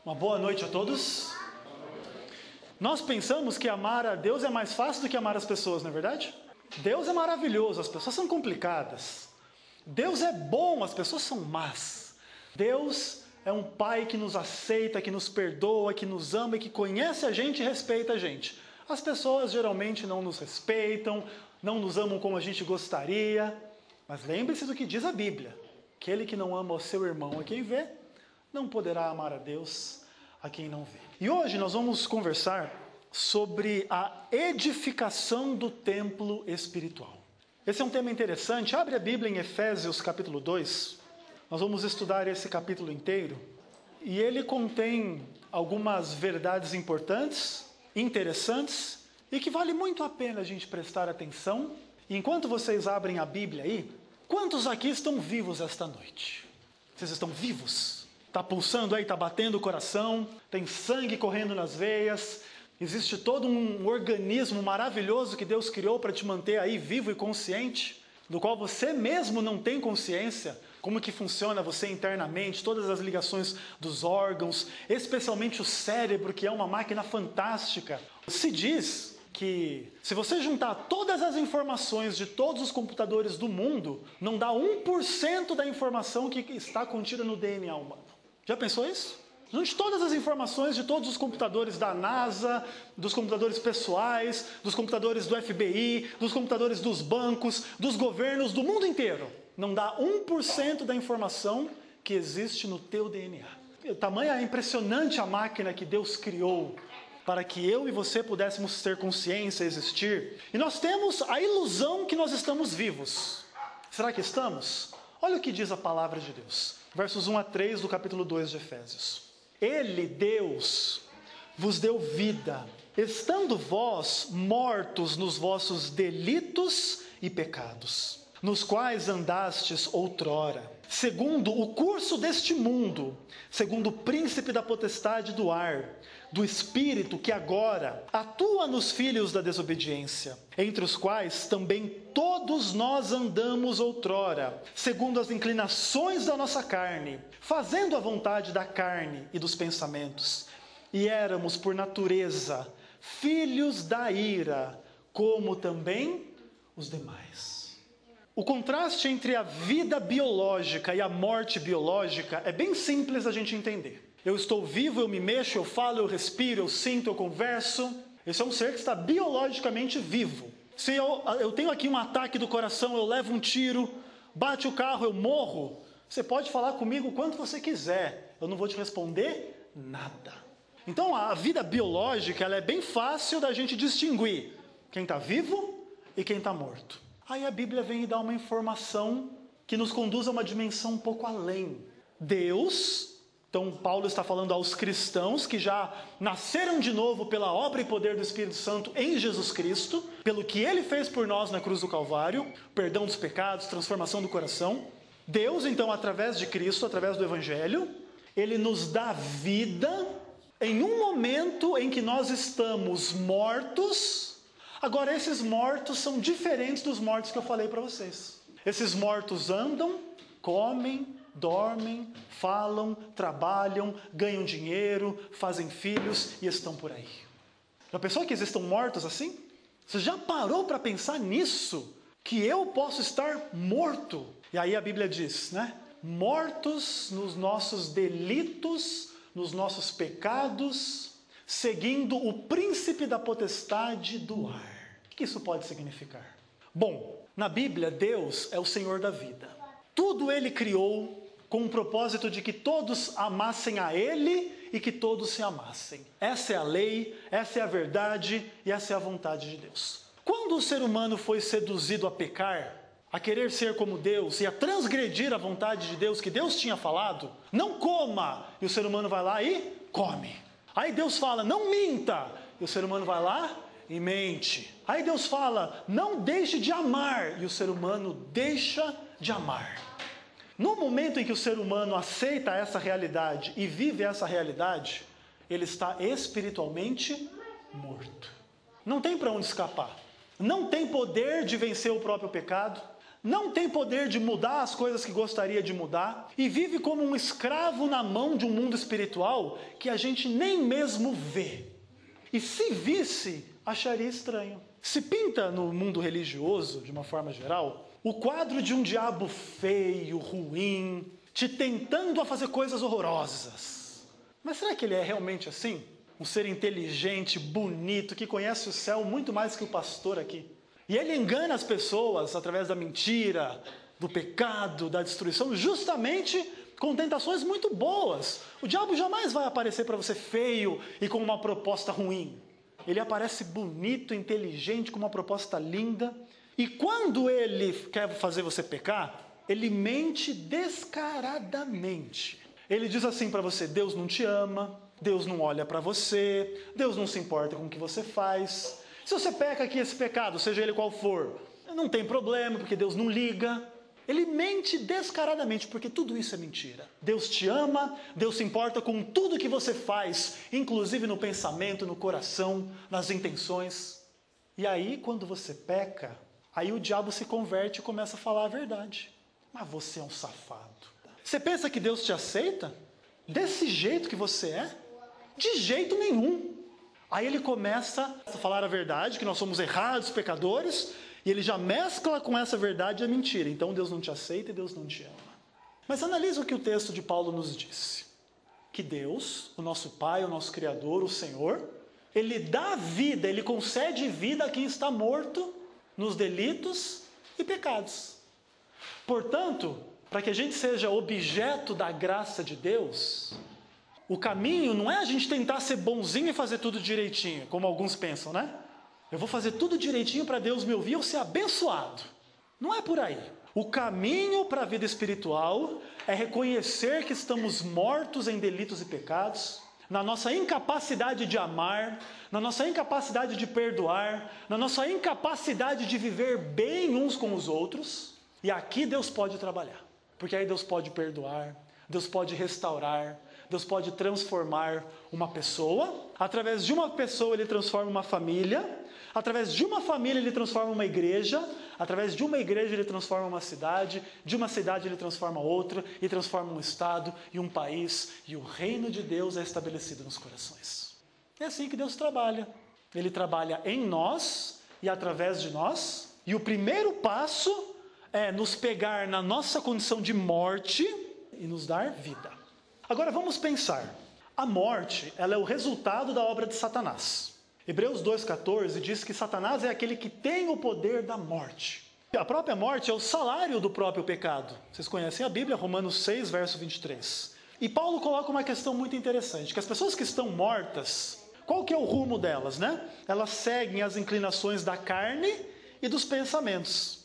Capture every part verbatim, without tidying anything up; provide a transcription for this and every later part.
Uma boa noite a todos. Nós pensamos que amar a Deus é mais fácil do que amar as pessoas, não é verdade? Deus é maravilhoso, as pessoas são complicadas. Deus é bom, as pessoas são más. Deus é um pai que nos aceita, que nos perdoa, que nos ama e que conhece a gente e respeita a gente. As pessoas geralmente não nos respeitam, não nos amam como a gente gostaria. Mas lembre-se do que diz a Bíblia. Aquele que não ama o seu irmão a quem vê, não poderá amar a Deus a quem não vê. E hoje nós vamos conversar sobre a edificação do templo espiritual. Esse é um tema interessante. Abre a Bíblia em Efésios capítulo dois. Nós vamos estudar esse capítulo inteiro. E ele contém algumas verdades importantes, interessantes, e que vale muito a pena a gente prestar atenção. E enquanto vocês abrem a Bíblia aí, quantos aqui estão vivos esta noite? Vocês estão vivos? Está pulsando aí, está batendo o coração, tem sangue correndo nas veias, existe todo um organismo maravilhoso que Deus criou para te manter aí vivo e consciente, do qual você mesmo não tem consciência, como que funciona você internamente, todas as ligações dos órgãos, especialmente o cérebro, que é uma máquina fantástica. Se diz que se você juntar todas as informações de todos os computadores do mundo, não dá um por cento da informação que está contida no D N A humano. Já pensou isso? Junte todas as informações de todos os computadores da NASA, dos computadores pessoais, dos computadores do F B I, dos computadores dos bancos, dos governos, do mundo inteiro. Não dá um por cento da informação que existe no teu D N A. Tamanha é impressionante a máquina que Deus criou para que eu e você pudéssemos ter consciência, existir. E nós temos a ilusão que nós estamos vivos. Será que estamos? Olha o que diz a palavra de Deus. Versos um a três do capítulo dois de Efésios. Ele, Deus, vos deu vida, estando vós mortos nos vossos delitos e pecados, nos quais andastes outrora, segundo o curso deste mundo, segundo o príncipe da potestade do ar, do espírito que agora atua nos filhos da desobediência, entre os quais também todos nós andamos outrora, segundo as inclinações da nossa carne, fazendo a vontade da carne e dos pensamentos, e éramos por natureza filhos da ira, como também os demais. O contraste entre a vida biológica e a morte biológica é bem simples a gente entender. Eu estou vivo, eu me mexo, eu falo, eu respiro, eu sinto, eu converso. Esse é um ser que está biologicamente vivo. Se eu, eu tenho aqui um ataque do coração, eu levo um tiro, bate o carro, eu morro, você pode falar comigo o quanto você quiser, eu não vou te responder nada. Então a vida biológica ela é bem fácil da gente distinguir quem está vivo e quem está morto. Aí a Bíblia vem e dá uma informação que nos conduz a uma dimensão um pouco além. Deus... Então Paulo está falando aos cristãos que já nasceram de novo pela obra e poder do Espírito Santo em Jesus Cristo, pelo que Ele fez por nós na cruz do Calvário, perdão dos pecados, transformação do coração. Deus então, através de Cristo, através do Evangelho, Ele nos dá vida em um momento em que nós estamos mortos. Agora esses mortos são diferentes dos mortos que eu falei para vocês. Esses mortos andam, comem, dormem, falam, trabalham, ganham dinheiro, fazem filhos e estão por aí. Já pensou que existam mortos assim? Você já parou para pensar nisso? Que eu posso estar morto? E aí a Bíblia diz, né? Mortos nos nossos delitos, nos nossos pecados, seguindo o príncipe da potestade do ar. O que isso pode significar? Bom, na Bíblia, Deus é o Senhor da vida. Tudo Ele criou com o propósito de que todos amassem a Ele e que todos se amassem. Essa é a lei, essa é a verdade e essa é a vontade de Deus. Quando o ser humano foi seduzido a pecar, a querer ser como Deus e a transgredir a vontade de Deus que Deus tinha falado, não coma, e o ser humano vai lá e come. Aí Deus fala, não minta, e o ser humano vai lá e mente. Aí Deus fala, não deixe de amar, e o ser humano deixa de amar. No momento em que o ser humano aceita essa realidade e vive essa realidade, ele está espiritualmente morto. Não tem para onde escapar. Não tem poder de vencer o próprio pecado. não tem poder de mudar as coisas que gostaria de mudar e vive como um escravo na mão de um mundo espiritual que a gente nem mesmo vê. E se visse, acharia estranho. Se pinta no mundo religioso, de uma forma geral, o quadro de um diabo feio, ruim, te tentando a fazer coisas horrorosas. Mas será que ele é realmente assim? Um ser inteligente, bonito, que conhece o céu muito mais que o pastor aqui. E ele engana as pessoas através da mentira, do pecado, da destruição, justamente com tentações muito boas. O diabo jamais vai aparecer para você feio e com uma proposta ruim. Ele aparece bonito, inteligente, com uma proposta linda. E quando ele quer fazer você pecar, ele mente descaradamente. Ele diz assim para você: Deus não te ama, Deus não olha para você, Deus não se importa com o que você faz. Se você peca aqui esse pecado, seja ele qual for, não tem problema, porque Deus não liga. Ele mente descaradamente, porque tudo isso é mentira. Deus te ama, Deus se importa com tudo que você faz, inclusive no pensamento, no coração, nas intenções. E aí, quando você peca, aí o diabo se converte e começa a falar a verdade. Mas você é um safado. Você pensa que Deus te aceita? Desse jeito que você é? De jeito nenhum. Aí ele começa a falar a verdade, que nós somos errados, pecadores, e ele já mescla com essa verdade a mentira. Então Deus não te aceita e Deus não te ama. Mas analisa o que o texto de Paulo nos disse. Que Deus, o nosso Pai, o nosso Criador, o Senhor, Ele dá vida, Ele concede vida a quem está morto nos delitos e pecados. Portanto, para que a gente seja objeto da graça de Deus, o caminho não é a gente tentar ser bonzinho e fazer tudo direitinho, como alguns pensam, né? Eu vou fazer tudo direitinho para Deus me ouvir e eu ser abençoado. Não é por aí. O caminho para a vida espiritual é reconhecer que estamos mortos em delitos e pecados, na nossa incapacidade de amar, na nossa incapacidade de perdoar, na nossa incapacidade de viver bem uns com os outros. E aqui Deus pode trabalhar, porque aí Deus pode perdoar, Deus pode restaurar, Deus pode transformar uma pessoa. Através de uma pessoa Ele transforma uma família. Através de uma família Ele transforma uma igreja. Através de uma igreja Ele transforma uma cidade. De uma cidade Ele transforma outra. E transforma um estado e um país. E o reino de Deus é estabelecido nos corações. É assim que Deus trabalha. Ele trabalha em nós e através de nós. E o primeiro passo é nos pegar na nossa condição de morte e nos dar vida. Agora vamos pensar. A morte, ela é o resultado da obra de Satanás. Hebreus dois, quatorze diz que Satanás é aquele que tem o poder da morte. A própria morte é o salário do próprio pecado. Vocês conhecem a Bíblia, Romanos seis, verso vinte e três. E Paulo coloca uma questão muito interessante, que as pessoas que estão mortas, qual que é o rumo delas, né? Elas seguem as inclinações da carne e dos pensamentos.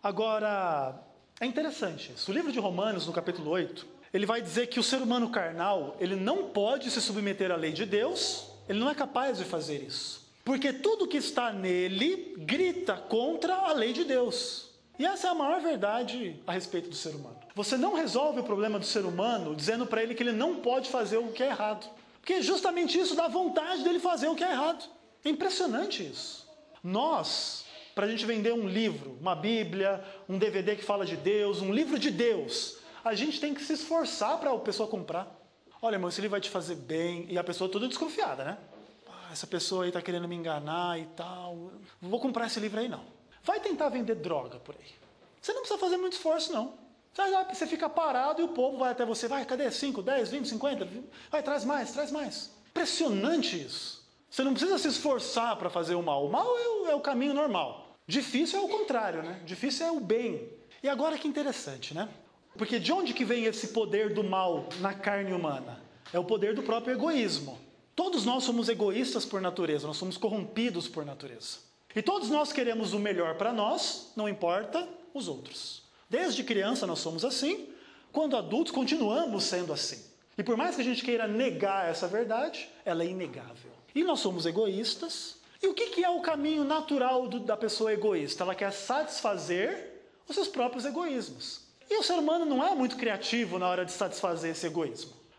Agora, é interessante isso. O livro de Romanos, no capítulo oito, ele vai dizer que o ser humano carnal, ele não pode se submeter à lei de Deus, ele não é capaz de fazer isso. Porque tudo que está nele grita contra a lei de Deus. E essa é a maior verdade a respeito do ser humano. Você não resolve o problema do ser humano dizendo para ele que ele não pode fazer o que é errado. Porque justamente isso dá vontade dele fazer o que é errado. É impressionante isso. Nós, para a gente vender um livro, uma Bíblia, um D V D que fala de Deus, um livro de Deus, a gente tem que se esforçar para a pessoa comprar. Olha, irmão, esse livro vai te fazer bem. E a pessoa toda desconfiada, né? Ah, essa pessoa aí está querendo me enganar e tal. Não vou comprar esse livro aí, não. Vai tentar vender droga por aí. Você não precisa fazer muito esforço, não. Você fica parado e o povo vai até você. Vai, cadê? cinco, dez, vinte, cinquenta? Vai, traz mais, traz mais. Impressionante isso. Você não precisa se esforçar para fazer o mal. O mal é o, é o caminho normal. Difícil é o contrário, né? Difícil é o bem. E agora que interessante, né? Porque de onde que vem esse poder do mal na carne humana? É o poder do próprio egoísmo. Todos nós somos egoístas por natureza, nós somos corrompidos por natureza. E todos nós queremos o melhor para nós, não importa os outros. Desde criança nós somos assim, quando adultos continuamos sendo assim. E por mais que a gente queira negar essa verdade, ela é inegável. E nós somos egoístas. E o que que é o caminho natural do, da pessoa egoísta? Ela quer satisfazer os seus próprios egoísmos. E o ser humano não é muito criativo na hora de satisfazer esse egoísmo.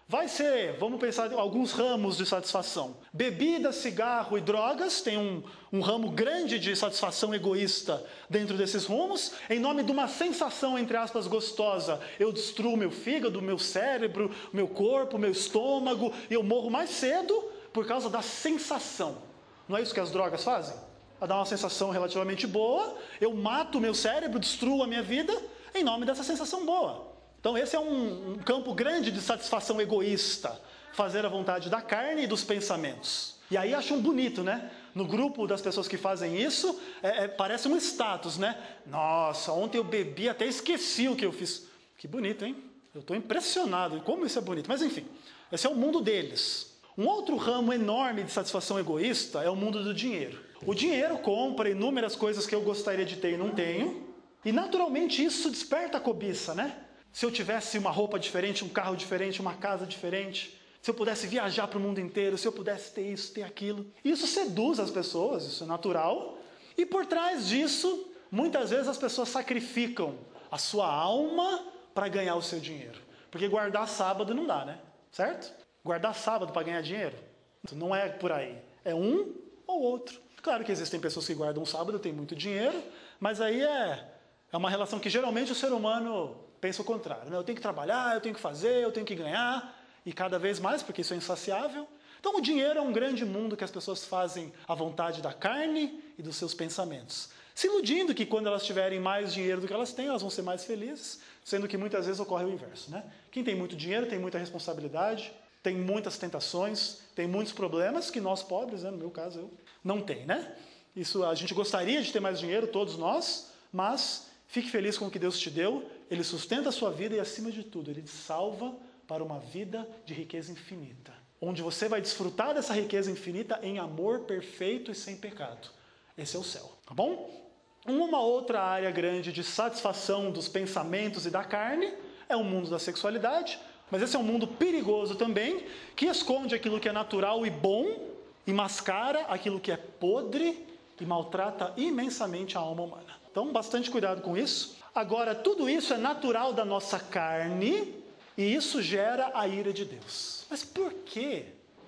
Vai ser, vamos pensar em alguns ramos de satisfação. Bebida, cigarro e drogas, tem um, um ramo grande de satisfação egoísta dentro desses rumos. Em nome de uma sensação, entre aspas, gostosa, eu destruo meu fígado, meu cérebro, meu corpo, meu estômago, e eu morro mais cedo por causa da sensação. Não é isso que as drogas fazem? A dar uma sensação relativamente boa, eu mato o meu cérebro, destruo a minha vida, em nome dessa sensação boa. Então esse é um, um campo grande de satisfação egoísta, fazer a vontade da carne e dos pensamentos. E aí acham bonito, né? No grupo das pessoas que fazem isso, é, é, parece um status, né? Nossa, ontem eu bebi, até esqueci o que eu fiz. Que bonito, hein? Eu estou impressionado, como isso é bonito. Mas enfim, esse é o mundo deles. Um outro ramo enorme de satisfação egoísta é o mundo do dinheiro. O dinheiro compra inúmeras coisas que eu gostaria de ter e não tenho. E naturalmente isso desperta a cobiça, né? Se eu tivesse uma roupa diferente, um carro diferente, uma casa diferente, se eu pudesse viajar para o mundo inteiro, se eu pudesse ter isso, ter aquilo. Isso seduz as pessoas, isso é natural. E por trás disso, muitas vezes as pessoas sacrificam a sua alma para ganhar o seu dinheiro. Porque guardar sábado não dá, né? Certo? Guardar sábado para ganhar dinheiro? Não é por aí. É um ou outro. Claro que existem pessoas que guardam sábado, têm muito dinheiro, mas aí é, é uma relação que geralmente o ser humano pensa o contrário, né? Eu tenho que trabalhar, eu tenho que fazer, eu tenho que ganhar, e cada vez mais, porque isso é insaciável. Então o dinheiro é um grande mundo que as pessoas fazem à vontade da carne e dos seus pensamentos, se iludindo que quando elas tiverem mais dinheiro do que elas têm, elas vão ser mais felizes, sendo que muitas vezes ocorre o inverso, né? Quem tem muito dinheiro tem muita responsabilidade, tem muitas tentações, tem muitos problemas que nós pobres, né, no meu caso eu, não tem, né? Isso, a gente gostaria de ter mais dinheiro, todos nós, mas fique feliz com o que Deus te deu, Ele sustenta a sua vida e, acima de tudo, Ele te salva para uma vida de riqueza infinita, onde você vai desfrutar dessa riqueza infinita em amor perfeito e sem pecado. Esse é o céu, tá bom? Uma outra área grande de satisfação dos pensamentos e da carne é o mundo da sexualidade, mas esse é um mundo perigoso também, que esconde aquilo que é natural e bom e mascara aquilo que é podre e maltrata imensamente a alma humana. Então, bastante cuidado com isso. Agora, tudo isso é natural da nossa carne e isso gera a ira de Deus. Mas por quê?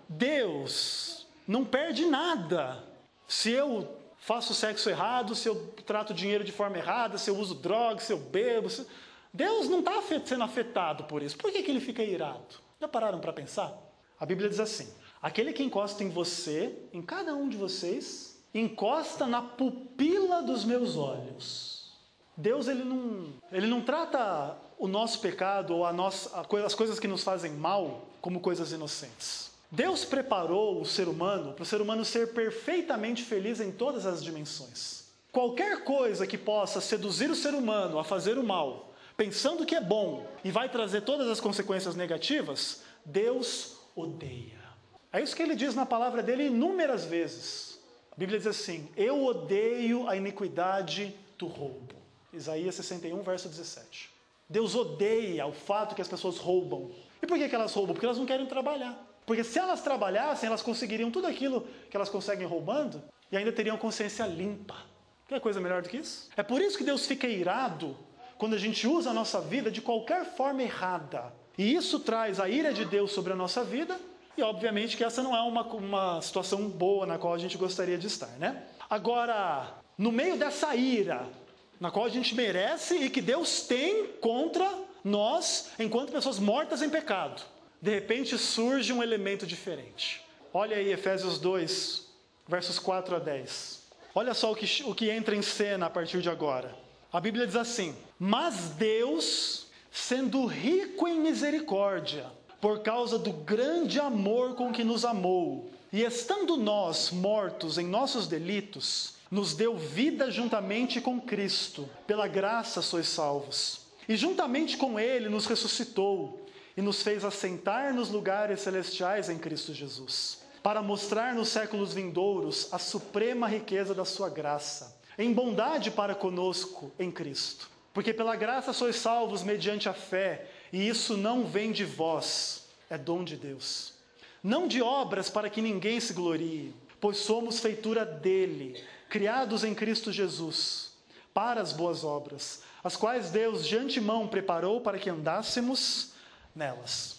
Deus não perde nada se eu faço sexo errado, se eu trato dinheiro de forma errada, se eu uso drogas, se eu bebo. Se... Deus não está sendo afetado por isso. Por que que ele fica irado? Já pararam para pensar? A Bíblia diz assim: aquele que encosta em você, em cada um de vocês, encosta na pupila dos meus olhos. Deus ele não, ele não trata o nosso pecado ou a nossa, as coisas que nos fazem mal como coisas inocentes. Deus preparou o ser humano para o ser humano ser perfeitamente feliz em todas as dimensões. Qualquer coisa que possa seduzir o ser humano a fazer o mal, pensando que é bom e vai trazer todas as consequências negativas, Deus odeia. É isso que ele diz na palavra dele inúmeras vezes. A Bíblia diz assim: eu odeio a iniquidade do roubo. Isaías sessenta e um, verso dezessete. Deus odeia o fato que as pessoas roubam. E por que que elas roubam? Porque elas não querem trabalhar. Porque se elas trabalhassem, elas conseguiriam tudo aquilo que elas conseguem roubando e ainda teriam consciência limpa. Quer coisa melhor do que isso? É por isso que Deus fica irado quando a gente usa a nossa vida de qualquer forma errada. E isso traz a ira de Deus sobre a nossa vida. E obviamente que essa não é uma, uma situação boa na qual a gente gostaria de estar, né? Agora, no meio dessa ira, na qual a gente merece e que Deus tem contra nós, enquanto pessoas mortas em pecado, de repente surge um elemento diferente. Olha aí Efésios dois, versos quatro a dez. Olha só o que, o que entra em cena a partir de agora. A Bíblia diz assim: mas Deus, sendo rico em misericórdia, por causa do grande amor com que nos amou, e estando nós mortos em nossos delitos, nos deu vida juntamente com Cristo. Pela graça sois salvos. E juntamente com Ele nos ressuscitou e nos fez assentar nos lugares celestiais em Cristo Jesus, para mostrar nos séculos vindouros a suprema riqueza da sua graça, em bondade para conosco em Cristo. Porque pela graça sois salvos mediante a fé, e isso não vem de vós, é dom de Deus. Não de obras para que ninguém se glorie, pois somos feitura dele, criados em Cristo Jesus, para as boas obras, as quais Deus de antemão preparou para que andássemos nelas.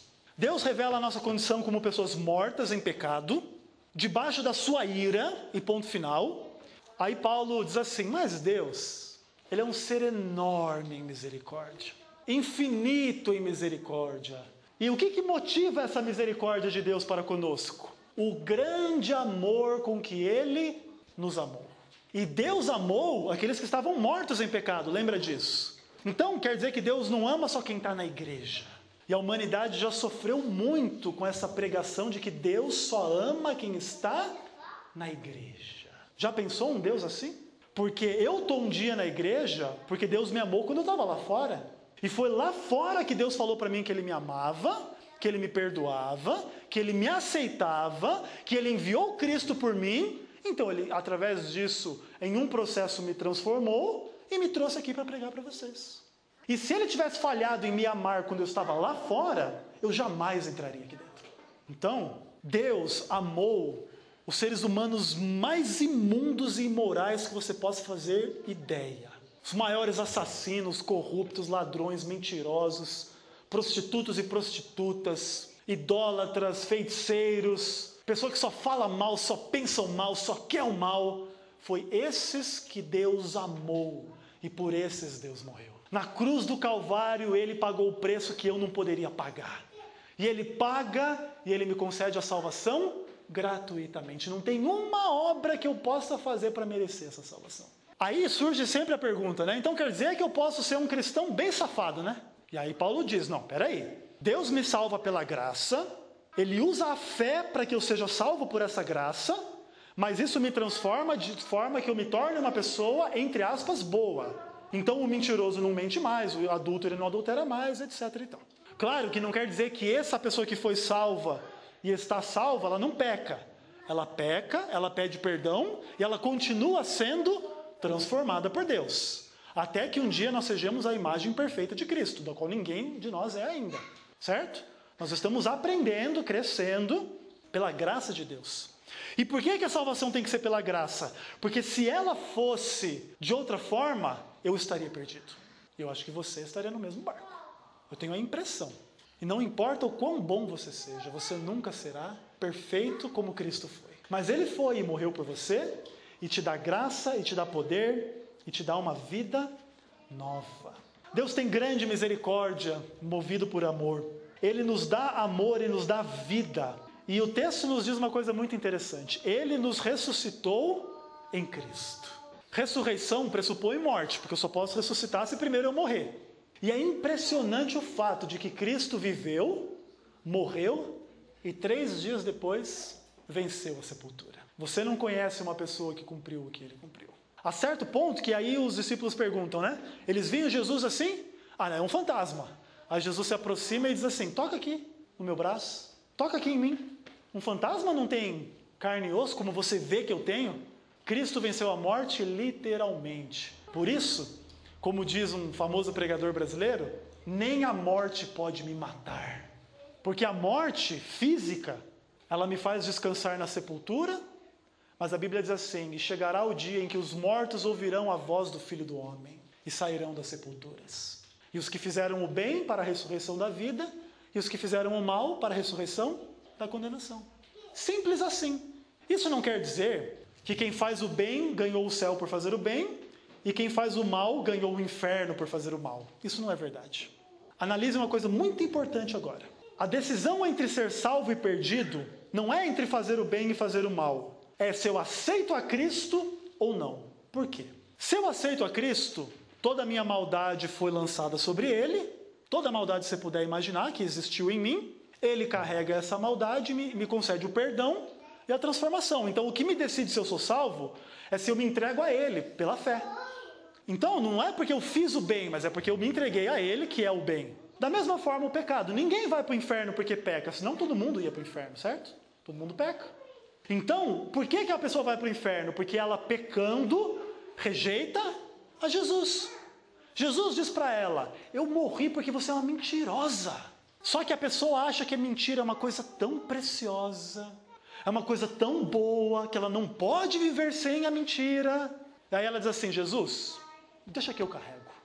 Deus revela a nossa condição como pessoas mortas em pecado, debaixo da sua ira, e ponto final. Aí Paulo diz assim, mas Deus, Ele é um ser enorme em misericórdia, infinito em misericórdia. E o que, que motiva essa misericórdia de Deus para conosco? O grande amor com que Ele nos amou. E Deus amou aqueles que estavam mortos em pecado, lembra disso? Então quer dizer que Deus não ama só quem está na igreja. E a humanidade já sofreu muito com essa pregação de que Deus só ama quem está na igreja. Já pensou um Deus assim? Porque eu estou um dia na igreja porque Deus me amou quando eu estava lá fora. E foi lá fora que Deus falou para mim que Ele me amava, que Ele me perdoava, que Ele me aceitava, que Ele enviou Cristo por mim. Então Ele, através disso, em um processo me transformou e me trouxe aqui para pregar para vocês. E se Ele tivesse falhado em me amar quando eu estava lá fora, eu jamais entraria aqui dentro. Então, Deus amou os seres humanos mais imundos e imorais que você possa fazer ideia. Os maiores assassinos, corruptos, ladrões, mentirosos, prostitutos e prostitutas, idólatras, feiticeiros, pessoa que só fala mal, só pensa o mal, só quer o mal. Foi esses que Deus amou e por esses Deus morreu. Na cruz do Calvário, Ele pagou o preço que eu não poderia pagar. E Ele paga e Ele me concede a salvação gratuitamente. Não tem uma obra que eu possa fazer para merecer essa salvação. Aí surge sempre a pergunta, né? Então quer dizer que eu posso ser um cristão bem safado, né? E aí Paulo diz, não, peraí. Deus me salva pela graça, Ele usa a fé para que eu seja salvo por essa graça, mas isso me transforma de forma que eu me torne uma pessoa, entre aspas, boa. Então o mentiroso não mente mais, o adúltero não adultera mais, etc. E tal. Claro que não quer dizer que essa pessoa que foi salva e está salva, ela não peca. Ela peca, ela pede perdão e ela continua sendo transformada por Deus. Até que um dia nós sejamos a imagem perfeita de Cristo, da qual ninguém de nós é ainda. Certo? Nós estamos aprendendo, crescendo pela graça de Deus. E por que que a salvação tem que ser pela graça? Porque se ela fosse de outra forma, eu estaria perdido. Eu acho que você estaria no mesmo barco. Eu tenho a impressão. E não importa o quão bom você seja, você nunca será perfeito como Cristo foi. Mas Ele foi e morreu por você, e te dá graça, e te dá poder, e te dá uma vida nova. Deus tem grande misericórdia, movido por amor. Ele nos dá amor e nos dá vida. E o texto nos diz uma coisa muito interessante. Ele nos ressuscitou em Cristo. Ressurreição pressupõe morte, porque eu só posso ressuscitar se primeiro eu morrer. E é impressionante o fato de que Cristo viveu, morreu e três dias depois venceu a sepultura. Você não conhece uma pessoa que cumpriu o que Ele cumpriu. A certo ponto que aí os discípulos perguntam, né? Eles viam Jesus assim? Ah, não, é um fantasma. Aí Jesus se aproxima e diz assim, toca aqui no meu braço, toca aqui em mim. Um fantasma não tem carne e osso como você vê que eu tenho? Cristo venceu a morte literalmente. Por isso, como diz um famoso pregador brasileiro, nem a morte pode me matar. Porque a morte física, ela me faz descansar na sepultura, mas a Bíblia diz assim, e chegará o dia em que os mortos ouvirão a voz do Filho do Homem e sairão das sepulturas. E os que fizeram o bem para a ressurreição da vida, e os que fizeram o mal para a ressurreição da condenação. Simples assim. Isso não quer dizer que quem faz o bem ganhou o céu por fazer o bem, e quem faz o mal ganhou o inferno por fazer o mal. Isso não é verdade. Analise uma coisa muito importante agora. A decisão entre ser salvo e perdido não é entre fazer o bem e fazer o mal. É se eu aceito a Cristo ou não. Por quê? Se eu aceito a Cristo, toda a minha maldade foi lançada sobre Ele, toda a maldade que você puder imaginar que existiu em mim, Ele carrega essa maldade e me, me concede o perdão e a transformação. Então o que me decide se eu sou salvo é se eu me entrego a Ele pela fé. Então não é porque eu fiz o bem, mas é porque eu me entreguei a Ele que é o bem. Da mesma forma o pecado. Ninguém vai para o inferno porque peca, senão todo mundo ia para o inferno, certo? Todo mundo peca. Então, por que que a pessoa vai para o inferno? Porque ela pecando rejeita a Jesus. Jesus diz para ela, eu morri porque você é uma mentirosa. Só que a pessoa acha que a mentira é uma coisa tão preciosa, é uma coisa tão boa, que ela não pode viver sem a mentira. Daí ela diz assim, Jesus, deixa que eu carrego.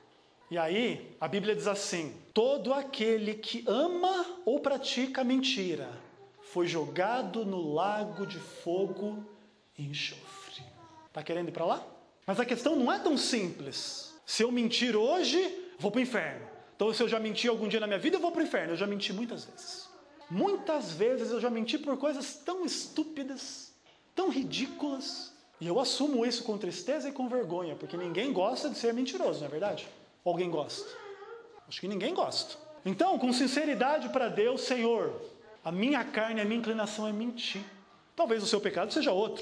E aí, a Bíblia diz assim: todo aquele que ama ou pratica mentira foi jogado no lago de fogo e enxofre. Está querendo ir para lá? Mas a questão não é tão simples. Se eu mentir hoje, vou para o inferno. Então, se eu já menti algum dia na minha vida, eu vou para o inferno. Eu já menti muitas vezes. Muitas vezes eu já menti por coisas tão estúpidas, tão ridículas. E eu assumo isso com tristeza e com vergonha, porque ninguém gosta de ser mentiroso, não é verdade? Ou alguém gosta? Acho que ninguém gosta. Então, com sinceridade para Deus: Senhor, a minha carne, a minha inclinação é mentir. Talvez o seu pecado seja outro.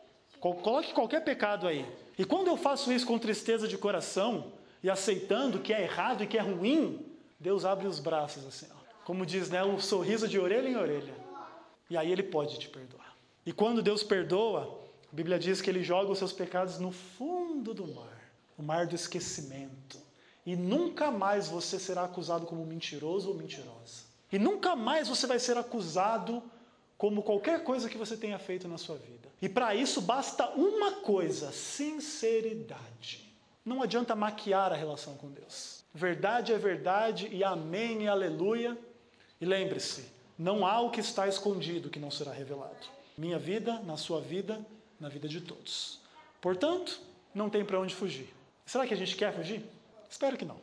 Coloque qualquer pecado aí. E quando eu faço isso com tristeza de coração e aceitando que é errado e que é ruim, Deus abre os braços assim, ó. Como diz, né, o sorriso de orelha em orelha. E aí Ele pode te perdoar. E quando Deus perdoa, a Bíblia diz que Ele joga os seus pecados no fundo do mar, o mar do esquecimento. E nunca mais você será acusado como mentiroso ou mentirosa. E nunca mais você vai ser acusado como qualquer coisa que você tenha feito na sua vida. E para isso basta uma coisa: sinceridade. Não adianta maquiar a relação com Deus. Verdade é verdade e amém e aleluia. E lembre-se, não há o que está escondido que não será revelado. Minha vida, na sua vida, na vida de todos. Portanto, não tem para onde fugir. Será que a gente quer fugir? Espero que não.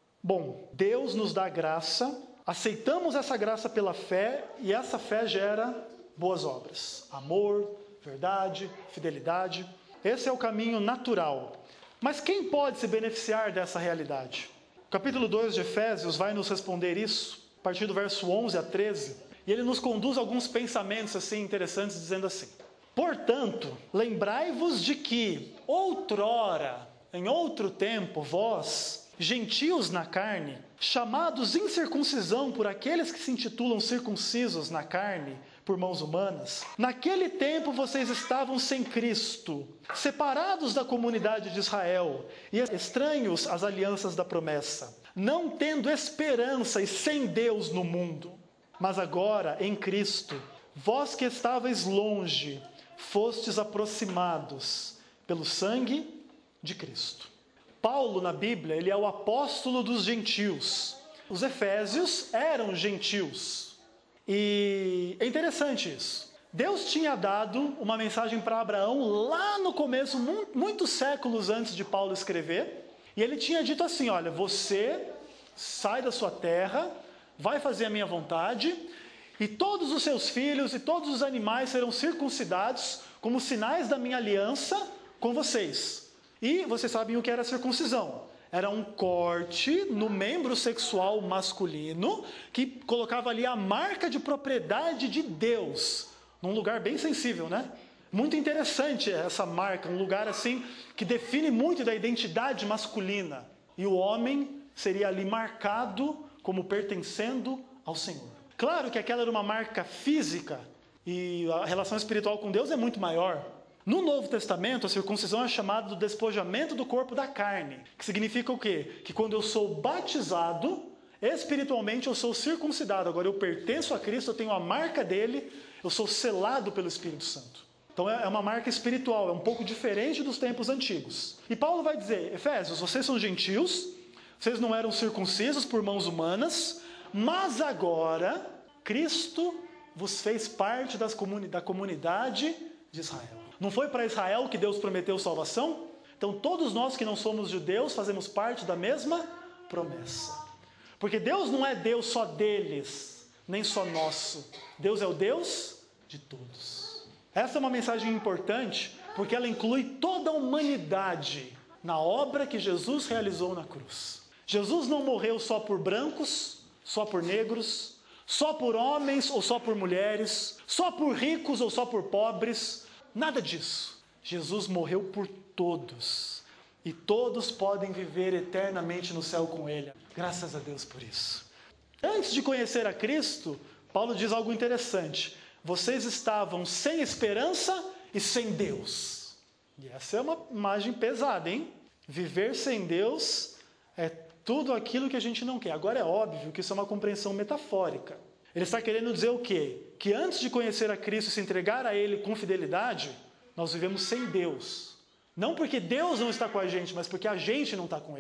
Bom, Deus nos dá graça, aceitamos essa graça pela fé e essa fé gera boas obras. Amor, verdade, fidelidade. Esse é o caminho natural. Mas quem pode se beneficiar dessa realidade? O capítulo dois de Efésios vai nos responder isso, a partir do verso onze a treze. E ele nos conduz a alguns pensamentos assim interessantes, dizendo assim: portanto, lembrai-vos de que outrora, em outro tempo, vós, gentios na carne, chamados incircuncisão por aqueles que se intitulam circuncisos na carne, por mãos humanas, naquele tempo vocês estavam sem Cristo, separados da comunidade de Israel e estranhos às alianças da promessa, não tendo esperança e sem Deus no mundo. Mas agora, em Cristo, vós que estáveis longe, fostes aproximados pelo sangue de Cristo. Paulo, na Bíblia, ele é o apóstolo dos gentios. Os efésios eram gentios. E é interessante isso. Deus tinha dado uma mensagem para Abraão lá no começo, muitos séculos antes de Paulo escrever. E ele tinha dito assim: olha, você sai da sua terra, vai fazer a minha vontade, e todos os seus filhos e todos os animais serão circuncidados como sinais da minha aliança com vocês. E vocês sabem o que era a circuncisão. Era um corte no membro sexual masculino que colocava ali a marca de propriedade de Deus, num lugar bem sensível, né? Muito interessante essa marca, um lugar assim que define muito da identidade masculina. E o homem seria ali marcado como pertencendo ao Senhor. Claro que aquela era uma marca física e a relação espiritual com Deus é muito maior. No Novo Testamento, a circuncisão é chamada do despojamento do corpo da carne, que significa o quê? Que quando eu sou batizado, espiritualmente eu sou circuncidado. Agora eu pertenço a Cristo, eu tenho a marca dele, eu sou selado pelo Espírito Santo. Então é uma marca espiritual, é um pouco diferente dos tempos antigos. E Paulo vai dizer: Efésios, vocês são gentios, vocês não eram circuncisos por mãos humanas, mas agora Cristo vos fez parte das comuni- da comunidade de Israel. Não foi para Israel que Deus prometeu salvação? Então todos nós que não somos judeus fazemos parte da mesma promessa. Porque Deus não é Deus só deles, nem só nosso. Deus é o Deus de todos. Essa é uma mensagem importante, porque ela inclui toda a humanidade na obra que Jesus realizou na cruz. Jesus não morreu só por brancos, só por negros, só por homens ou só por mulheres, só por ricos ou só por pobres. Nada disso. Jesus morreu por todos. E todos podem viver eternamente no céu com Ele. Graças a Deus por isso. Antes de conhecer a Cristo, Paulo diz algo interessante. Vocês estavam sem esperança e sem Deus. E essa é uma imagem pesada, hein? Viver sem Deus é tudo aquilo que a gente não quer. Agora é óbvio que isso é uma compreensão metafórica. Ele está querendo dizer o quê? Que antes de conhecer a Cristo e se entregar a Ele com fidelidade, nós vivemos sem Deus. Não porque Deus não está com a gente, mas porque a gente não está com Ele.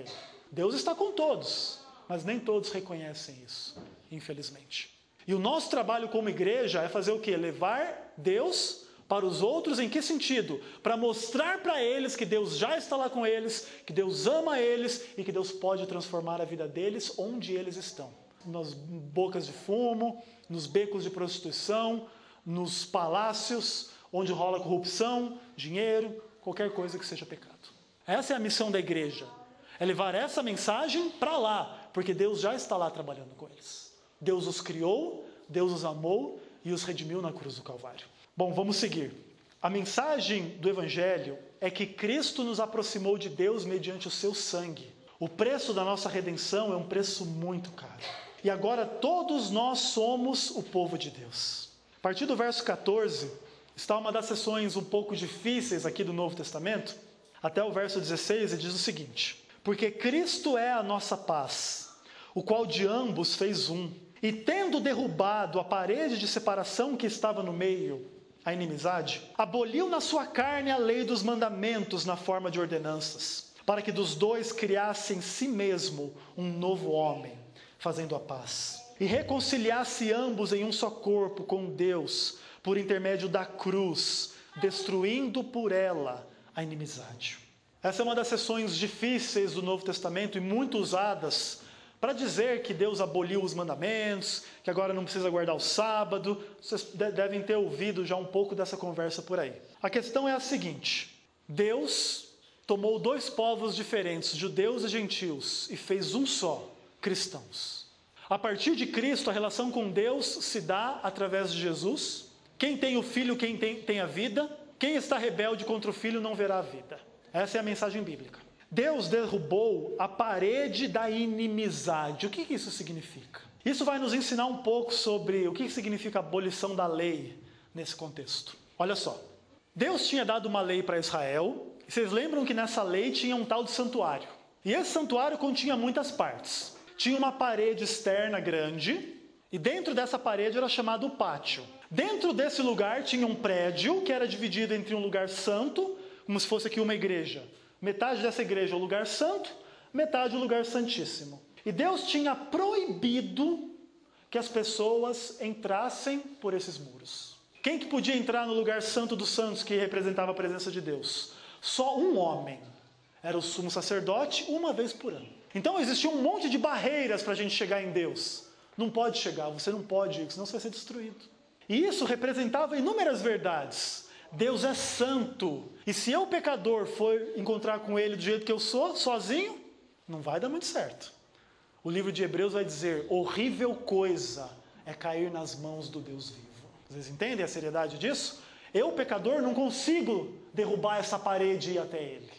Deus está com todos, mas nem todos reconhecem isso, infelizmente. E o nosso trabalho como igreja é fazer o quê? Levar Deus para os outros, em que sentido? Para mostrar para eles que Deus já está lá com eles, que Deus ama eles e que Deus pode transformar a vida deles onde eles estão. Nas bocas de fumo, nos becos de prostituição, nos palácios, onde rola corrupção, dinheiro, qualquer coisa que seja pecado. Essa é a missão da igreja. É levar essa mensagem para lá, porque Deus já está lá trabalhando com eles. Deus os criou, Deus os amou e os redimiu na cruz do Calvário. Bom, vamos seguir. A mensagem do Evangelho é que Cristo nos aproximou de Deus mediante o seu sangue. O preço da nossa redenção é um preço muito caro. E agora todos nós somos o povo de Deus. A partir do verso catorze, está uma das seções um pouco difíceis aqui do Novo Testamento, até o verso dezesseis, e diz o seguinte: porque Cristo é a nossa paz, o qual de ambos fez um, e tendo derrubado a parede de separação que estava no meio, a inimizade, aboliu na sua carne a lei dos mandamentos na forma de ordenanças, para que dos dois criasse em si mesmo um novo homem, fazendo a paz, e reconciliasse ambos em um só corpo com Deus, por intermédio da cruz, destruindo por ela a inimizade. Essa é uma das seções difíceis do Novo Testamento e muito usadas para dizer que Deus aboliu os mandamentos, que agora não precisa guardar o sábado. Vocês devem ter ouvido já um pouco dessa conversa por aí. A questão é a seguinte: Deus tomou dois povos diferentes, judeus e gentios, e fez um só, cristãos. A partir de Cristo, a relação com Deus se dá através de Jesus. Quem tem o filho, quem tem, tem a vida. Quem está rebelde contra o filho não verá a vida. Essa é a mensagem bíblica. Deus derrubou a parede da inimizade. O que isso significa? Isso vai nos ensinar um pouco sobre o que significa a abolição da lei nesse contexto. Olha só, Deus tinha dado uma lei para Israel, e vocês lembram que nessa lei tinha um tal de santuário. E esse santuário continha muitas partes. Tinha uma parede externa grande, e dentro dessa parede era chamado pátio. Dentro desse lugar tinha um prédio que era dividido entre um lugar santo, como se fosse aqui uma igreja. Metade dessa igreja é o lugar santo, metade o lugar santíssimo. E Deus tinha proibido que as pessoas entrassem por esses muros. Quem que podia entrar no lugar santo dos santos, que representava a presença de Deus? Só um homem. Era o sumo sacerdote, uma vez por ano. Então existia um monte de barreiras para a gente chegar em Deus. Não pode chegar, você não pode ir, senão você vai ser destruído. E isso representava inúmeras verdades. Deus é santo. E se eu, pecador, for encontrar com Ele do jeito que eu sou, sozinho, não vai dar muito certo. O livro de Hebreus vai dizer: horrível coisa é cair nas mãos do Deus vivo. Vocês entendem a seriedade disso? Eu, pecador, não consigo derrubar essa parede e ir até Ele.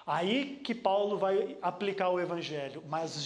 Aí que Paulo vai aplicar o Evangelho. Mas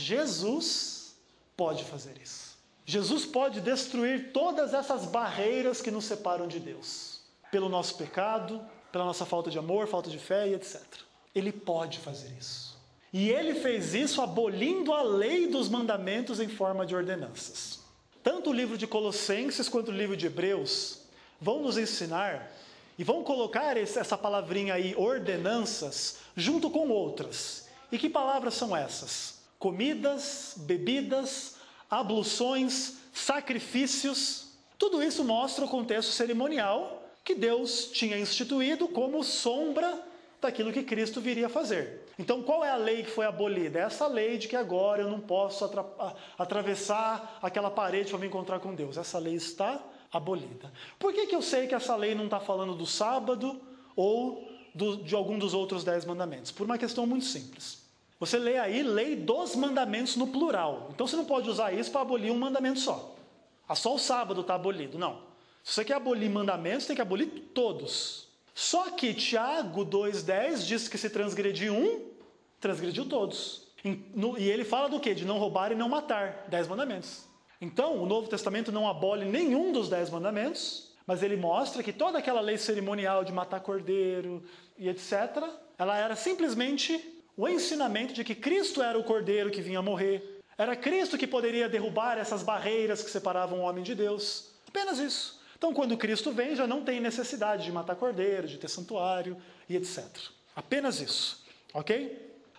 Jesus pode fazer isso. Jesus pode destruir todas essas barreiras que nos separam de Deus. Pelo nosso pecado, pela nossa falta de amor, falta de fé e etcétera. Ele pode fazer isso. E ele fez isso abolindo a lei dos mandamentos em forma de ordenanças. Tanto o livro de Colossenses quanto o livro de Hebreus vão nos ensinar e vão colocar essa palavrinha aí, ordenanças, junto com outras. E que palavras são essas? Comidas, bebidas, abluções, sacrifícios. Tudo isso mostra o contexto cerimonial que Deus tinha instituído como sombra daquilo que Cristo viria a fazer. Então, qual é a lei que foi abolida? É essa lei de que agora eu não posso atra- atravessar aquela parede para me encontrar com Deus. Essa lei está abolida. Por que que eu sei que essa lei não está falando do sábado ou do, de algum dos outros dez mandamentos? Por uma questão muito simples. Você lê aí lei dos mandamentos no plural. Então você não pode usar isso para abolir um mandamento só. Ah, só o sábado está abolido. Não. Se você quer abolir mandamentos, tem que abolir todos. Só que Tiago dois, dez diz que se transgredir um, transgrediu todos. E ele fala do quê? De não roubar e não matar. Dez mandamentos. Então, o Novo Testamento não abole nenhum dos dez mandamentos, mas ele mostra que toda aquela lei cerimonial de matar cordeiro e etcétera, ela era simplesmente o ensinamento de que Cristo era o cordeiro que vinha morrer. Era Cristo que poderia derrubar essas barreiras que separavam o homem de Deus. Apenas isso. Então, quando Cristo vem, já não tem necessidade de matar cordeiro, de ter santuário e etcétera. Apenas isso, ok?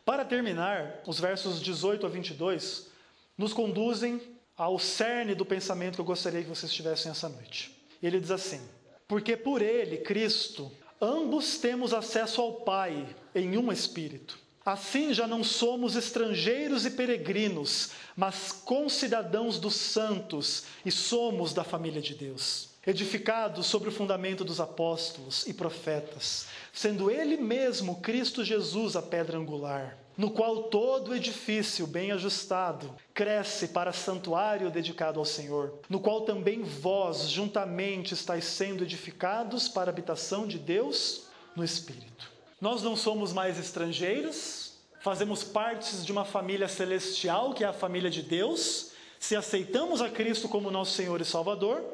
Para terminar, os versos dezoito a vinte e dois nos conduzem ao cerne do pensamento que eu gostaria que vocês tivessem essa noite. Ele diz assim: porque por ele, Cristo, ambos temos acesso ao Pai em um Espírito. Assim já não somos estrangeiros e peregrinos, mas concidadãos dos santos e somos da família de Deus, edificados sobre o fundamento dos apóstolos e profetas, sendo ele mesmo, Cristo Jesus, a pedra angular, no qual todo edifício bem ajustado cresce para santuário dedicado ao Senhor, no qual também vós juntamente estáis sendo edificados para a habitação de Deus no Espírito. Nós não somos mais estrangeiros, fazemos parte de uma família celestial, que é a família de Deus, se aceitamos a Cristo como nosso Senhor e Salvador,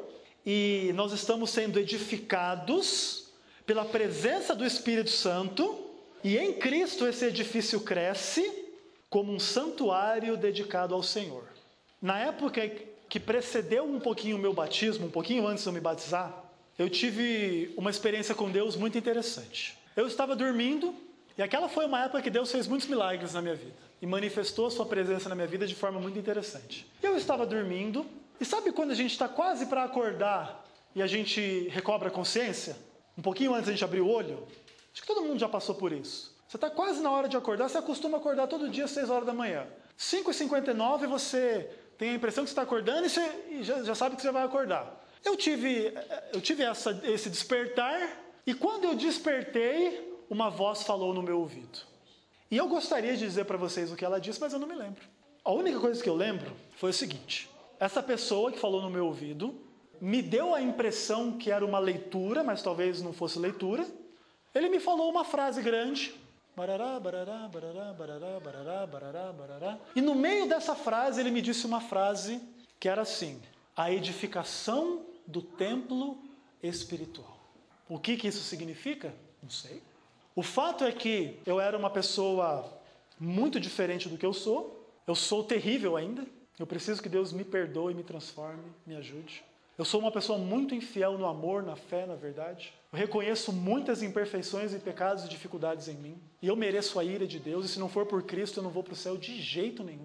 e nós estamos sendo edificados pela presença do Espírito Santo, e em Cristo esse edifício cresce como um santuário dedicado ao Senhor. Na época que precedeu um pouquinho o meu batismo, um pouquinho antes de eu me batizar, eu tive uma experiência com Deus muito interessante. Eu estava dormindo, e aquela foi uma época que Deus fez muitos milagres na minha vida, e manifestou a sua presença na minha vida de forma muito interessante. Eu estava dormindo, e sabe quando a gente está quase para acordar, e a gente recobra a consciência? Um pouquinho antes a gente abrir o olho? Acho que todo mundo já passou por isso. Você está quase na hora de acordar, você acostuma acordar todo dia às seis horas da manhã. cinco e cinquenta e nove você tem a impressão que você está acordando e, você, e já, já sabe que você vai acordar. Eu tive, eu tive essa, esse despertar, e quando eu despertei, uma voz falou no meu ouvido. E eu gostaria de dizer para vocês o que ela disse, mas eu não me lembro. A única coisa que eu lembro foi o seguinte: essa pessoa que falou no meu ouvido me deu a impressão que era uma leitura, mas talvez não fosse leitura. Ele me falou uma frase grande, barará, barará, barará, barará, barará, barará, barará. E no meio dessa frase ele me disse uma frase que era assim: a edificação do templo espiritual. O que que isso significa? Não sei. O fato é que eu era uma pessoa muito diferente do que eu sou. Eu sou terrível ainda. Eu preciso que Deus me perdoe, me transforme, me ajude. Eu sou uma pessoa muito infiel no amor, na fé, na verdade. Eu reconheço muitas imperfeições e pecados e dificuldades em mim. E eu mereço a ira de Deus, e se não for por Cristo eu não vou para o céu de jeito nenhum.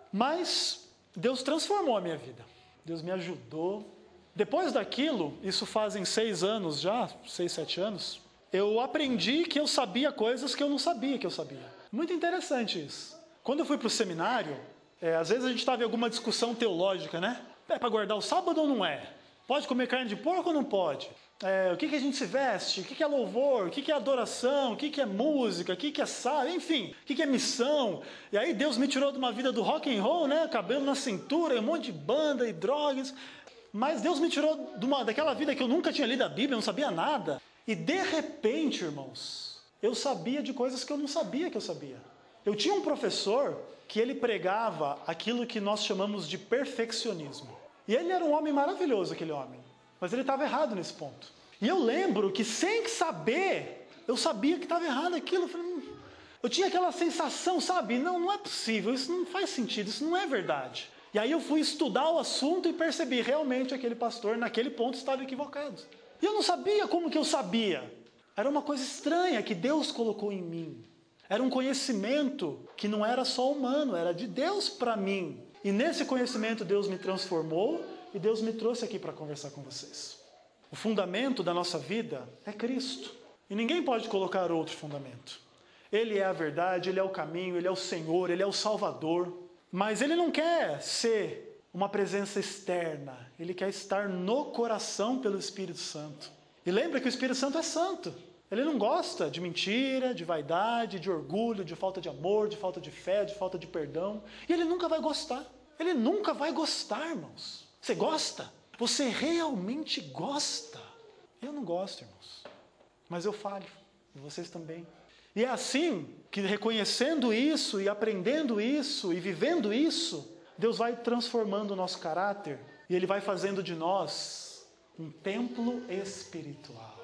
Mas Deus transformou a minha vida. Deus me ajudou. Depois daquilo, isso fazem seis anos já, seis, sete anos, eu aprendi que eu sabia coisas que eu não sabia que eu sabia. Muito interessante isso. Quando eu fui para o seminário, é, às vezes a gente estava em alguma discussão teológica, né? É para guardar o sábado ou não é? Pode comer carne de porco ou não pode? É, o que, que a gente se veste? O que, que é louvor? O que, que é adoração? O que, que é música? O que, que é sábado? Enfim, o que, que é missão? E aí Deus me tirou de uma vida do rock and roll, né? Cabelo na cintura, um monte de banda e drogas. Mas Deus me tirou de uma, daquela vida que eu nunca tinha lido a Bíblia, eu não sabia nada. E de repente, irmãos, eu sabia de coisas que eu não sabia que eu sabia. Eu tinha um professor que ele pregava aquilo que nós chamamos de perfeccionismo. E ele era um homem maravilhoso, aquele homem. Mas ele estava errado nesse ponto. E eu lembro que sem saber, eu sabia que estava errado aquilo. Eu, falei, hum. eu tinha aquela sensação, sabe? Não, não é possível, isso não faz sentido, isso não é verdade. E aí eu fui estudar o assunto e percebi, realmente aquele pastor naquele ponto estava equivocado. E eu não sabia como que eu sabia. Era uma coisa estranha que Deus colocou em mim. Era um conhecimento que não era só humano, era de Deus para mim. E nesse conhecimento Deus me transformou e Deus me trouxe aqui para conversar com vocês. O fundamento da nossa vida é Cristo. E ninguém pode colocar outro fundamento. Ele é a verdade, Ele é o caminho, Ele é o Senhor, Ele é o Salvador. Mas Ele não quer ser uma presença externa. Ele quer estar no coração pelo Espírito Santo. E lembra que o Espírito Santo é santo. Ele não gosta de mentira, de vaidade, de orgulho, de falta de amor, de falta de fé, de falta de perdão. E Ele nunca vai gostar. Ele nunca vai gostar, irmãos. Você gosta? Você realmente gosta? Eu não gosto, irmãos. Mas eu falho. E vocês também. E é assim que, reconhecendo isso e aprendendo isso e vivendo isso, Deus vai transformando o nosso caráter e Ele vai fazendo de nós um templo espiritual.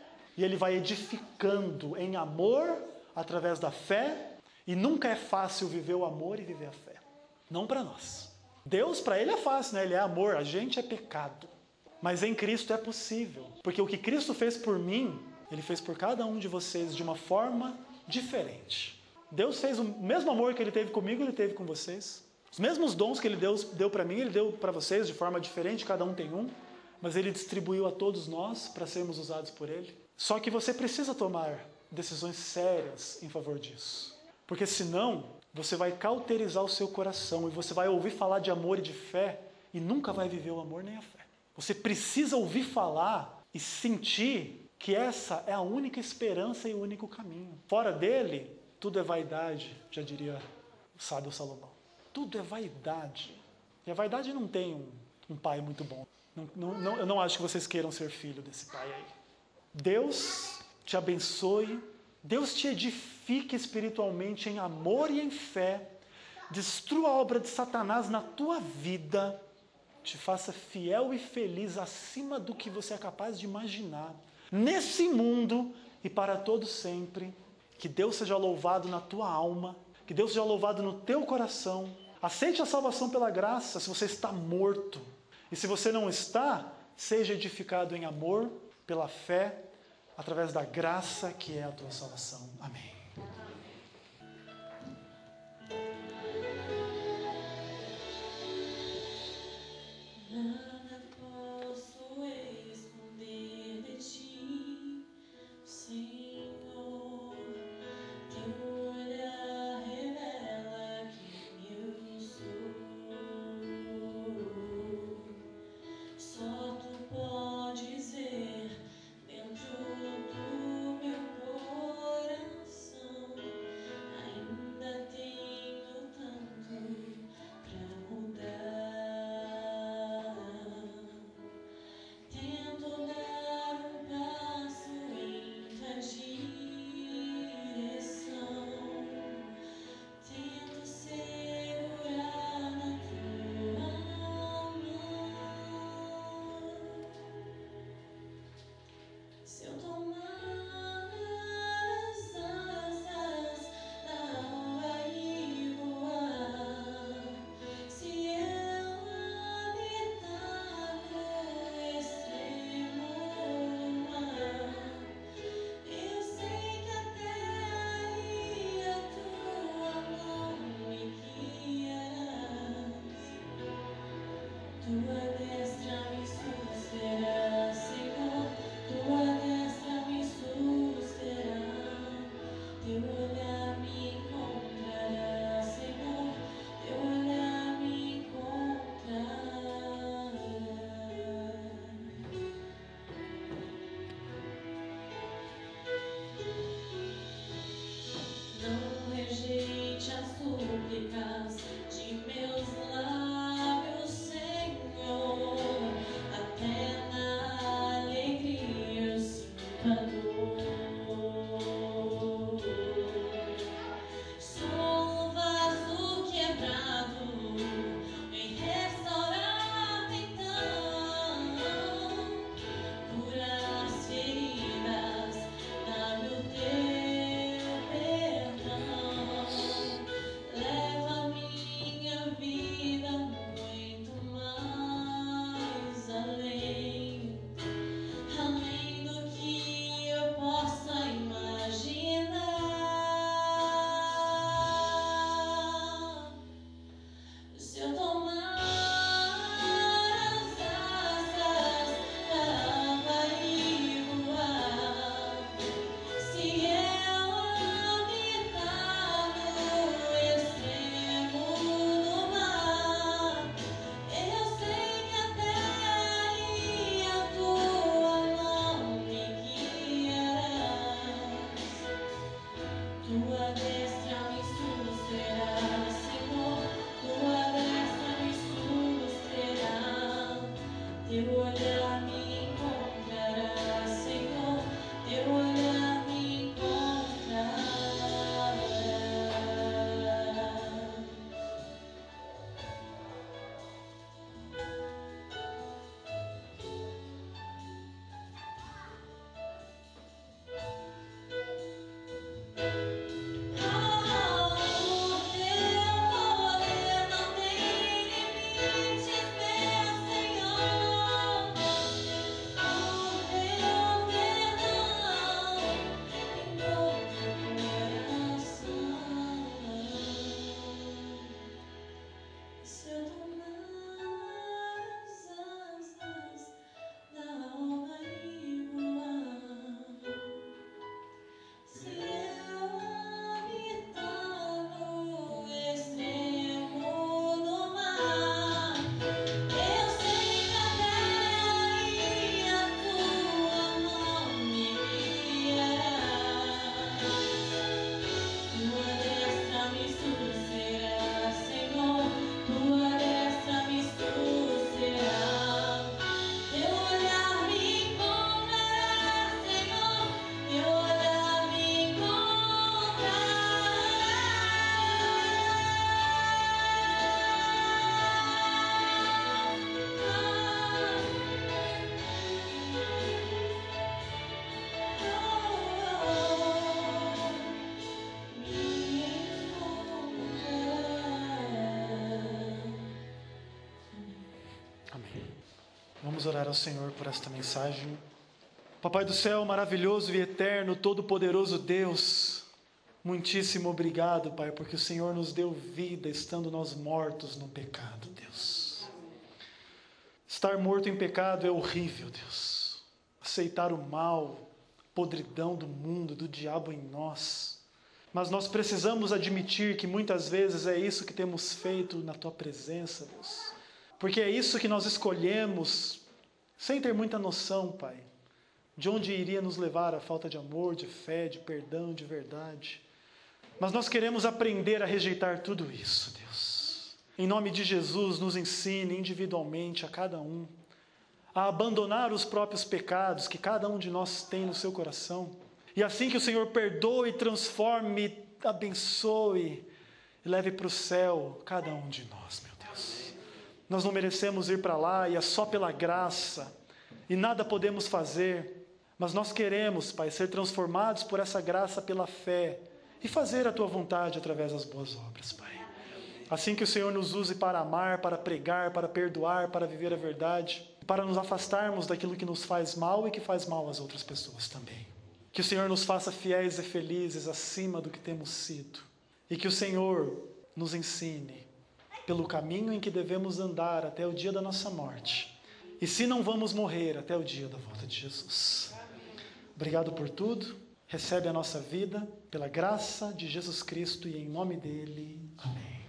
E Ele vai edificando em amor através da fé. E nunca é fácil viver o amor e viver a fé. Não para nós. Deus, para Ele é fácil, né? Ele é amor, a gente é pecado. Mas em Cristo é possível. Porque o que Cristo fez por mim, Ele fez por cada um de vocês de uma forma diferente. Deus fez o mesmo amor que Ele teve comigo, Ele teve com vocês. Os mesmos dons que Ele deu, deu para mim, Ele deu para vocês de forma diferente, cada um tem um. Mas Ele distribuiu a todos nós para sermos usados por Ele. Só que você precisa tomar decisões sérias em favor disso. Porque senão, você vai cauterizar o seu coração e você vai ouvir falar de amor e de fé e nunca vai viver o amor nem a fé. Você precisa ouvir falar e sentir que essa é a única esperança e o único caminho. Fora dele, tudo é vaidade, já diria o sábio Salomão. Tudo é vaidade. E a vaidade não tem um, um pai muito bom. Não, não, não, eu não acho que vocês queiram ser filho desse pai aí. Deus te abençoe, Deus te edifique espiritualmente em amor e em fé, destrua a obra de Satanás na tua vida, te faça fiel e feliz acima do que você é capaz de imaginar, nesse mundo e para todo sempre. Que Deus seja louvado na tua alma, que Deus seja louvado no teu coração. Aceite a salvação pela graça se você está morto. E se você não está, seja edificado em amor, pela fé, através da graça que é a tua salvação. Amém. Nada posso esconder de ti, Senhor. Teu olhar revela quem eu sou. Só tu podes ver dentro do meu coração. Vamos orar ao Senhor por esta mensagem. Papai do céu, maravilhoso e eterno, todo-poderoso Deus, muitíssimo obrigado, Pai, porque o Senhor nos deu vida estando nós mortos no pecado, Deus. Estar morto em pecado é horrível, Deus. Aceitar o mal, podridão do mundo, do diabo em nós. Mas nós precisamos admitir que muitas vezes é isso que temos feito na Tua presença, Deus. Porque é isso que nós escolhemos, sem ter muita noção, Pai, de onde iria nos levar a falta de amor, de fé, de perdão, de verdade. Mas nós queremos aprender a rejeitar tudo isso, Deus. Em nome de Jesus, nos ensine individualmente a cada um a abandonar os próprios pecados que cada um de nós tem no seu coração. E assim que o Senhor perdoe, transforme, abençoe e leve para o céu cada um de nós, meu Deus. Nós não merecemos ir para lá e é só pela graça e nada podemos fazer. Mas nós queremos, Pai, ser transformados por essa graça pela fé e fazer a Tua vontade através das boas obras, Pai. Assim que o Senhor nos use para amar, para pregar, para perdoar, para viver a verdade, para nos afastarmos daquilo que nos faz mal e que faz mal às outras pessoas também. Que o Senhor nos faça fiéis e felizes acima do que temos sido. E que o Senhor nos ensine pelo caminho em que devemos andar até o dia da nossa morte. E se não vamos morrer até o dia da volta de Jesus. Obrigado por tudo, recebe a nossa vida, pela graça de Jesus Cristo e em nome dele, amém.